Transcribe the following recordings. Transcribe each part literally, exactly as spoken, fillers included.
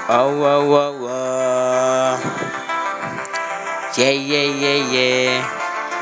Oh, oh, oh, oh. Yeah, yeah, yeah, yeah.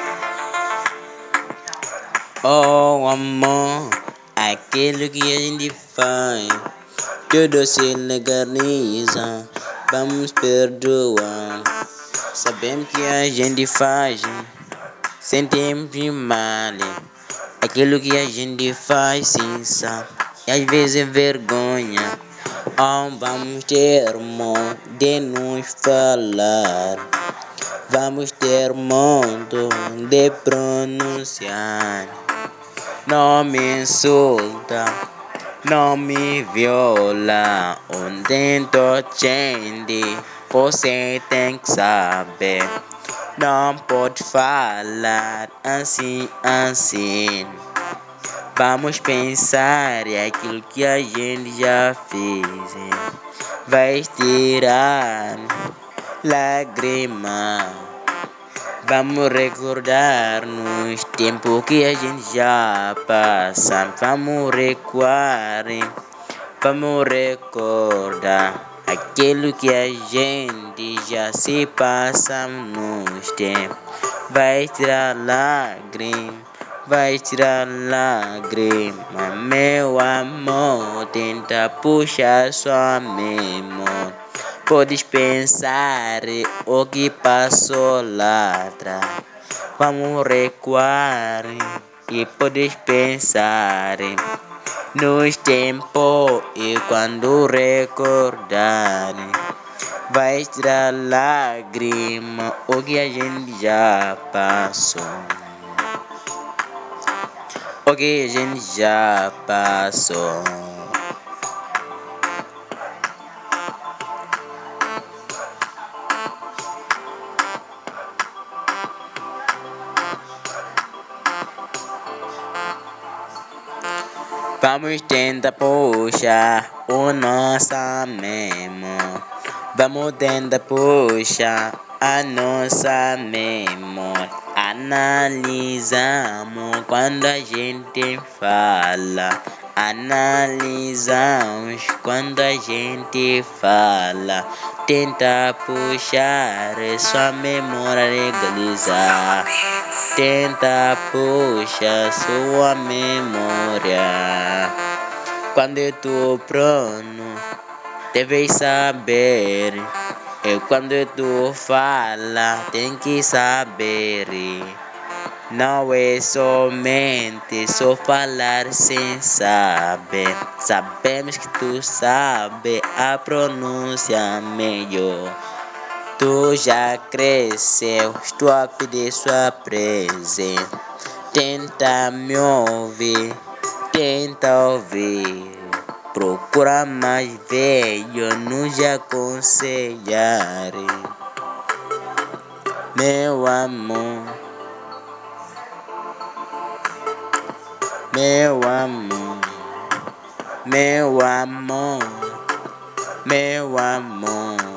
Oh, amor, aquilo que a gente faz, tudo se legaliza. Vamos perdoar. Sabemos que a gente faz, sentimos mal. Aquilo que a gente faz, sim, sabe? E às vezes é vergonha. Oh, vamos ter modo de nos falar. Vamos ter modo de pronunciar. Não me insulta, não me viola. Onde tô gente, você tem que saber. Não pode falar assim, assim. Vamos pensar é aquilo que a gente já fez. Vai tirar lágrima. Vamos recordar nos tempos que a gente já passa. Vamos recuar. Vamos recordar aquilo que a gente já se passa nos tempos. Vai tirar lágrima. Vai tirar lágrima, meu amor, tenta puxar sua memória. Podes pensar o que passou lá atrás. Vamos recuar e podes pensar nos tempos e quando recordar. Vai tirar lágrima o que a gente já passou. O que a gente já passou. Vamos tentar puxar o nosso memória. Vamos tentar puxar a nossa memória. Analisamos quando a gente fala. Analisamos quando a gente fala. Tenta puxar sua memória, legalizar. Tenta puxar sua memória. Quando eu tô pronto, deves saber. E quando tu fala, tem que saber. Não é somente só falar sem saber. Sabemos que tu sabe a pronúncia melhor. Tu já cresceu, estou a pedir sua presença. Tenta me ouvir, tenta ouvir. Procura mais velho nos aconselhar. Meu amor, meu amor, meu amor, meu amor.